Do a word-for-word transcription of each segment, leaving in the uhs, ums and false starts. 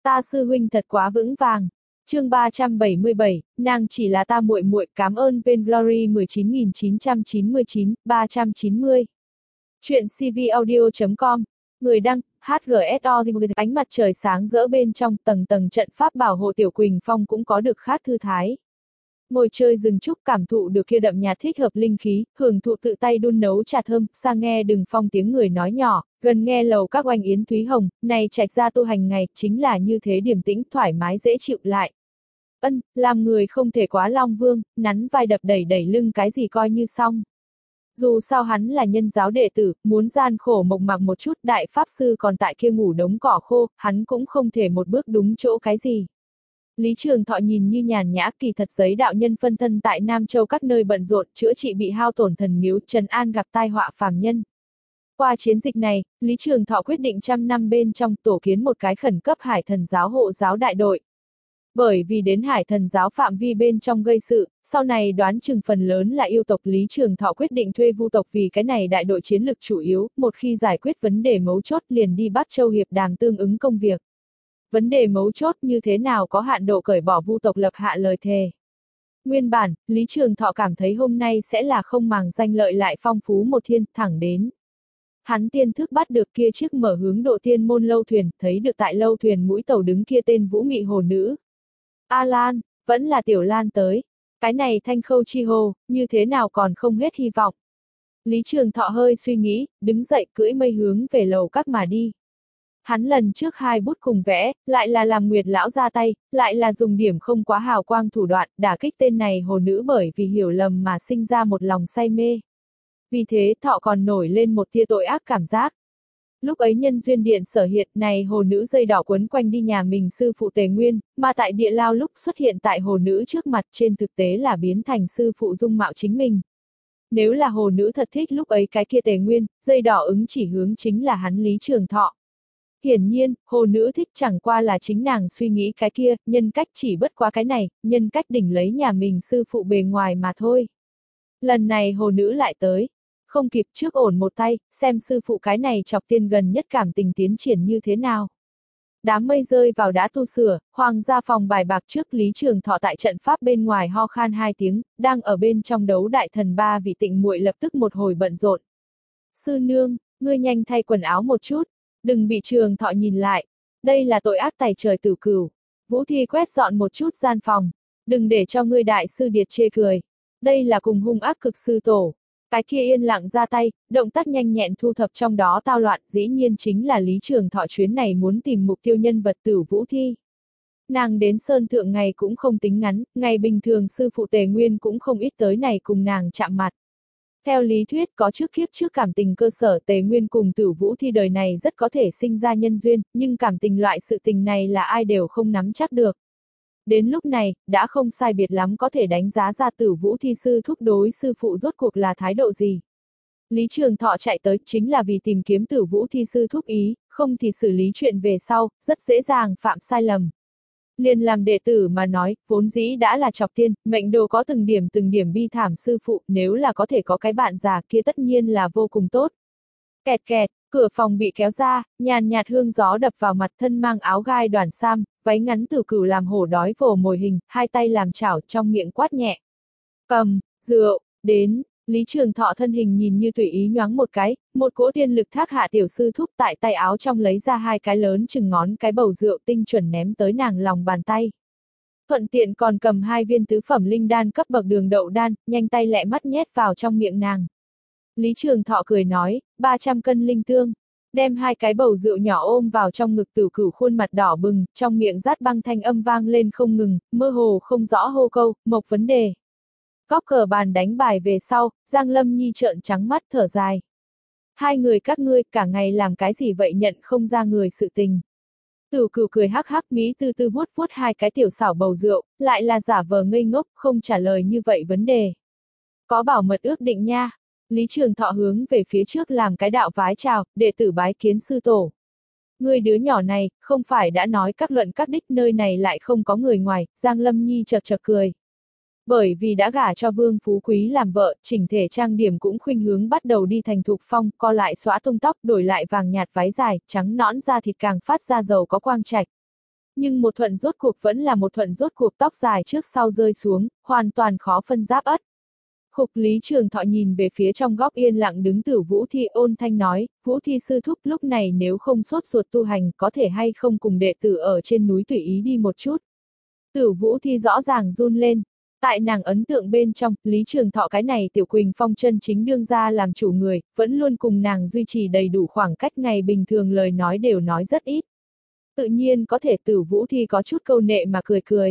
Ta sư huynh thật quá vững vàng. Chương ba trăm bảy mươi bảy, nàng chỉ là ta muội muội, cảm ơn Vainglory mười chín nghìn chín trăm chín mươi chín, ba trăm chín mươi. Chuyện cvaudio chấm com. Người đăng, hát giê ét o. Ánh mặt trời sáng rỡ bên trong, tầng tầng trận pháp bảo hộ Tiểu Quỳnh Phong cũng có được khát thư thái. Ngồi chơi rừng trúc, cảm thụ được kia đậm nhạt thích hợp linh khí, hưởng thụ tự tay đun nấu trà thơm, xa nghe Đừng Phong tiếng người nói nhỏ, gần nghe lầu các oanh yến thúy hồng, này trạch ra tu hành ngày, chính là như thế điềm tĩnh, thoải mái dễ chịu lại. Ân, làm người không thể quá long vương, nắn vai đập đẩy đẩy lưng cái gì coi như xong. Dù sao hắn là nhân giáo đệ tử, muốn gian khổ mộc mạc một chút, đại pháp sư còn tại kia ngủ đống cỏ khô, hắn cũng không thể một bước đúng chỗ cái gì. Lý Trường Thọ nhìn như nhàn nhã, kỳ thật giấy đạo nhân phân thân tại Nam Châu các nơi bận rộn, chữa trị bị hao tổn thần miếu, trấn an gặp tai họa phàm nhân. Qua chiến dịch này, Lý Trường Thọ quyết định trăm năm bên trong tổ kiến một cái khẩn cấp hải thần giáo hộ giáo đại đội. Bởi vì đến hải thần giáo phạm vi bên trong gây sự, sau này đoán chừng phần lớn là yêu tộc, Lý Trường Thọ quyết định thuê vu tộc vì cái này đại đội chiến lực chủ yếu, một khi giải quyết vấn đề mấu chốt liền đi Bắc Châu hiệp đàm tương ứng công việc. Vấn đề mấu chốt như thế nào có hạn độ cởi bỏ vu tộc lập hạ lời thề. Nguyên bản, Lý Trường Thọ cảm thấy hôm nay sẽ là không màng danh lợi lại phong phú một thiên, thẳng đến. Hắn tiên thức bắt được kia chiếc mở hướng độ thiên môn lâu thuyền, thấy được tại lâu thuyền mũi tàu đứng kia tên Vũ Mị Hồ Nữ. A Lan, vẫn là Tiểu Lan tới. Cái này Thanh Khâu chi hồ, như thế nào còn không hết hy vọng. Lý Trường Thọ hơi suy nghĩ, đứng dậy cưỡi mây hướng về lầu các mà đi. Hắn lần trước hai bút cùng vẽ, lại là làm Nguyệt lão ra tay, lại là dùng điểm không quá hào quang thủ đoạn, đả kích tên này hồ nữ bởi vì hiểu lầm mà sinh ra một lòng say mê. Vì thế Thọ còn nổi lên một tia tội ác cảm giác. Lúc ấy nhân duyên điện sở hiện này hồ nữ dây đỏ quấn quanh đi nhà mình sư phụ Tề Nguyên, mà tại địa lao lúc xuất hiện tại hồ nữ trước mặt trên thực tế là biến thành sư phụ dung mạo chính mình. Nếu là hồ nữ thật thích lúc ấy cái kia Tề Nguyên, dây đỏ ứng chỉ hướng chính là hắn Lý Trường Thọ. Hiển nhiên, hồ nữ thích chẳng qua là chính nàng suy nghĩ cái kia, nhân cách chỉ bất quá cái này, nhân cách đỉnh lấy nhà mình sư phụ bề ngoài mà thôi. Lần này hồ nữ lại tới. Không kịp trước ổn một tay, xem sư phụ cái này chọc tiên gần nhất cảm tình tiến triển như thế nào. Đám mây rơi vào đã tu sửa, hoàng gia phòng bài bạc trước Lý Trường Thọ tại trận pháp bên ngoài ho khan hai tiếng, đang ở bên trong đấu đại thần ba vị tịnh muội lập tức một hồi bận rộn. Sư nương, ngươi nhanh thay quần áo một chút, đừng bị Trường Thọ nhìn lại, đây là tội ác tày trời tử cửu. Vũ Thi quét dọn một chút gian phòng, đừng để cho ngươi đại sư điệt chê cười, đây là cùng hung ác cực sư tổ. Cái kia yên lặng ra tay, động tác nhanh nhẹn thu thập trong đó tao loạn, dĩ nhiên chính là Lý Trường Thọ chuyến này muốn tìm mục tiêu nhân vật Tử Vũ Thi. Nàng đến Sơn Thượng ngày cũng không tính ngắn, ngày bình thường sư phụ Tề Nguyên cũng không ít tới này cùng nàng chạm mặt. Theo lý thuyết có trước kiếp trước cảm tình cơ sở, Tề Nguyên cùng Tử Vũ Thi đời này rất có thể sinh ra nhân duyên, nhưng cảm tình loại sự tình này là ai đều không nắm chắc được. Đến lúc này, đã không sai biệt lắm có thể đánh giá ra Tử Vũ Thi sư thúc đối sư phụ rốt cuộc là thái độ gì. Lý Trường Thọ chạy tới chính là vì tìm kiếm Tử Vũ Thi sư thúc ý, không thì xử lý chuyện về sau, rất dễ dàng phạm sai lầm. Liền làm đệ tử mà nói, vốn dĩ đã là chọc tiên, mệnh đồ có từng điểm từng điểm bi thảm sư phụ, nếu là có thể có cái bạn già kia tất nhiên là vô cùng tốt. Kẹt kẹt, cửa phòng bị kéo ra, nhàn nhạt hương gió đập vào mặt, thân mang áo gai đoàn sam, váy ngắn Tử Cửu làm hổ đói vồ mồi hình, hai tay làm chảo trong miệng quát nhẹ. Cầm, rượu, đến, Lý Trường Thọ thân hình nhìn như tùy ý nhoáng một cái, một cỗ tiên lực thác hạ tiểu sư thúc tại tay áo trong lấy ra hai cái lớn chừng ngón cái bầu rượu tinh chuẩn ném tới nàng lòng bàn tay. Thuận tiện còn cầm hai viên tứ phẩm linh đan cấp bậc đường đậu đan, nhanh tay lẹ mắt nhét vào trong miệng nàng. Lý Trường Thọ cười nói, ba trăm cân linh tương, đem hai cái bầu rượu nhỏ ôm vào trong ngực Tử Cửu khuôn mặt đỏ bừng, trong miệng rát băng thanh âm vang lên không ngừng, mơ hồ không rõ hô câu, mộc vấn đề. Góc cờ bàn đánh bài về sau, Giang Lâm Nhi trợn trắng mắt thở dài. Hai người các ngươi cả ngày làm cái gì vậy nhận không ra người sự tình. Tử Cửu cười hắc hắc mí tư tư vuốt vuốt hai cái tiểu xảo bầu rượu, lại là giả vờ ngây ngốc, không trả lời như vậy vấn đề. Có bảo mật ước định nha. Lý Trường Thọ hướng về phía trước làm cái đạo vái chào, đệ tử bái kiến sư tổ. Người đứa nhỏ này, không phải đã nói các luận các đích nơi này lại không có người ngoài, Giang Lâm Nhi chật chật cười. Bởi vì đã gả cho Vương Phú Quý làm vợ, chỉnh thể trang điểm cũng khuynh hướng bắt đầu đi thành thục phong, co lại xõa tung tóc, đổi lại vàng nhạt váy dài, trắng nõn da thịt càng phát ra giàu có quang trạch. Nhưng một thuận rốt cuộc vẫn là một thuận rốt cuộc, tóc dài trước sau rơi xuống, hoàn toàn khó phân giáp ất. Khục Lý Trường Thọ nhìn về phía trong góc yên lặng đứng Tử Vũ Thi, ôn thanh nói, Vũ Thi sư thúc lúc này nếu không sốt ruột tu hành có thể hay không cùng đệ tử ở trên núi tùy ý đi một chút. Tử Vũ Thi rõ ràng run lên. Tại nàng ấn tượng bên trong, Lý Trường Thọ cái này Tiểu Quỳnh Phong chân chính đương ra làm chủ người, vẫn luôn cùng nàng duy trì đầy đủ khoảng cách, ngày bình thường lời nói đều nói rất ít. Tự nhiên có thể Tử Vũ Thi có chút câu nệ mà cười cười.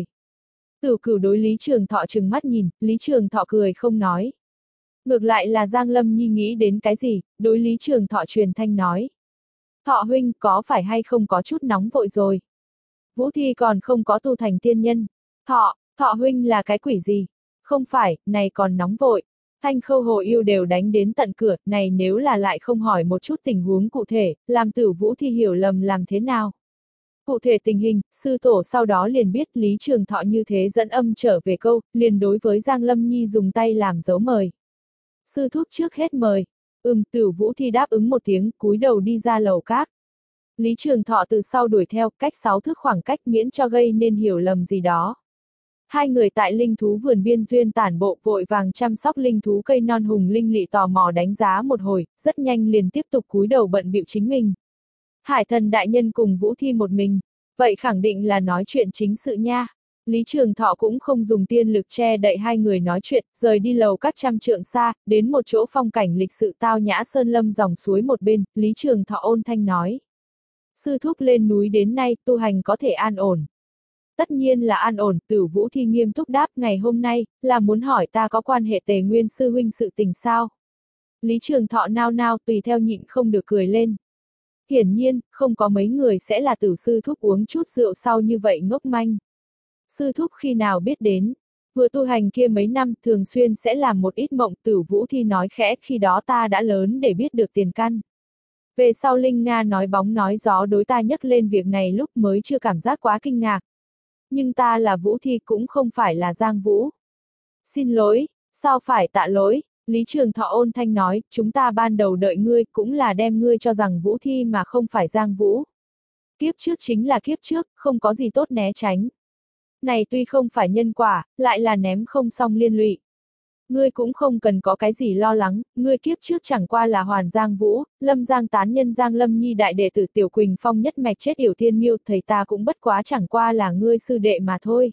Tử Cửu đối Lý Trường Thọ trừng mắt nhìn, Lý Trường Thọ cười không nói. Ngược lại là Giang Lâm Nhi nghĩ đến cái gì, đối Lý Trường Thọ truyền thanh nói. Thọ huynh có phải hay không có chút nóng vội rồi? Vũ Thi còn không có tu thành tiên nhân. Thọ, Thọ huynh là cái quỷ gì? Không phải, này còn nóng vội. Thanh Khâu Hồ Yêu đều đánh đến tận cửa, này nếu là lại không hỏi một chút tình huống cụ thể, làm Tử Vũ Thi hiểu lầm làm thế nào? Cụ thể tình hình, sư tổ sau đó liền biết Lý Trường Thọ như thế dẫn âm trở về câu, liền đối với Giang Lâm Nhi dùng tay làm dấu mời. Sư thúc trước hết mời. Ừm, Tử Vũ Thi đáp ứng một tiếng, cúi đầu đi ra lầu các. Lý Trường Thọ từ sau đuổi theo, cách sáu thước khoảng cách miễn cho gây nên hiểu lầm gì đó. Hai người tại linh thú vườn biên duyên tản bộ, vội vàng chăm sóc linh thú cây non hùng linh lị, tò mò đánh giá một hồi, rất nhanh liền tiếp tục cúi đầu bận bịu chính mình. Hải Thần đại nhân cùng Vũ Thi một mình, vậy khẳng định là nói chuyện chính sự nha. Lý Trường Thọ cũng không dùng tiên lực che đậy hai người nói chuyện, rời đi lầu các trăm trượng xa, đến một chỗ phong cảnh lịch sự tao nhã sơn lâm dòng suối một bên, Lý Trường Thọ ôn thanh nói. Sư thúc lên núi đến nay, tu hành có thể an ổn. Tất nhiên là an ổn, Tử Vũ Thi nghiêm túc đáp, ngày hôm nay, là muốn hỏi ta có quan hệ Tề Nguyên sư huynh sự tình sao? Lý Trường Thọ nao nao tùy theo nhịn không được cười lên. Hiển nhiên, không có mấy người sẽ là Tử sư thúc uống chút rượu sau như vậy ngốc manh. Sư thúc khi nào biết đến, vừa tu hành kia mấy năm thường xuyên sẽ làm một ít mộng, Tử Vũ Thi nói khẽ, khi đó ta đã lớn để biết được tiền căn. Về sau Linh Nga nói bóng nói gió đối ta nhắc lên việc này lúc mới chưa cảm giác quá kinh ngạc. Nhưng ta là Vũ Thi cũng không phải là Giang Vũ. Xin lỗi, sao phải tạ lỗi, Lý Trường Thọ ôn thanh nói, chúng ta ban đầu đợi ngươi cũng là đem ngươi cho rằng Vũ Thi mà không phải Giang Vũ. Kiếp trước chính là kiếp trước, không có gì tốt né tránh. Này tuy không phải nhân quả, lại là ném không xong liên lụy. Ngươi cũng không cần có cái gì lo lắng, ngươi kiếp trước chẳng qua là Hoàn Giang Vũ, Lâm Giang tán nhân Giang Lâm Nhi đại đệ tử Tiểu Quỳnh Phong nhất mạch chết yểu thiên miêu, thầy ta cũng bất quá chẳng qua là ngươi sư đệ mà thôi.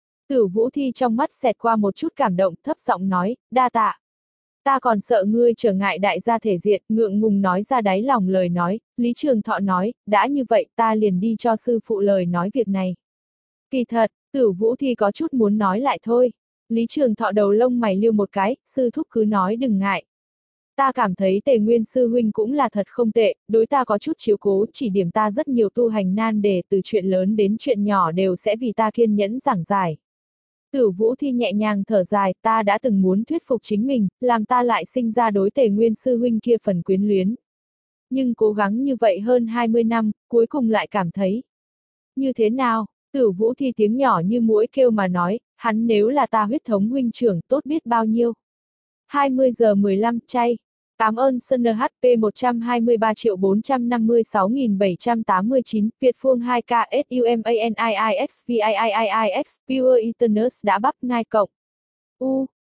Tử Vũ Thi trong mắt xẹt qua một chút cảm động, thấp giọng nói, đa tạ. Ta còn sợ ngươi trở ngại đại gia thể diện, ngượng ngùng nói ra đáy lòng lời nói, Lý Trường Thọ nói, đã như vậy ta liền đi cho sư phụ lời nói việc này. Kỳ thật, Tử Vũ Thi có chút muốn nói lại thôi. Lý Trường Thọ đầu lông mày liêu một cái, sư thúc cứ nói đừng ngại. Ta cảm thấy Tề Nguyên sư huynh cũng là thật không tệ, đối ta có chút chiếu cố, chỉ điểm ta rất nhiều tu hành nan đề, từ chuyện lớn đến chuyện nhỏ đều sẽ vì ta kiên nhẫn giảng giải. Tử Vũ Thi nhẹ nhàng thở dài, ta đã từng muốn thuyết phục chính mình, làm ta lại sinh ra đối Tề Nguyên sư huynh kia phần quyến luyến. Nhưng cố gắng như vậy hơn hai mươi năm, cuối cùng lại cảm thấy. Như thế nào? Tử Vũ Thi tiếng nhỏ như muỗi kêu mà nói, hắn nếu là ta huyết thống huynh trưởng tốt biết bao nhiêu. hai mươi giờ mười lăm, chay. Cảm ơn Sunner hát pê một trăm hai mươi ba triệu bốn trăm năm mươi sáu nghìn bảy trăm tám mươi chín, Việt Phương hai K S U M A N I I X V I I I I X, Pure Eternus đã bắp ngai cộng. U.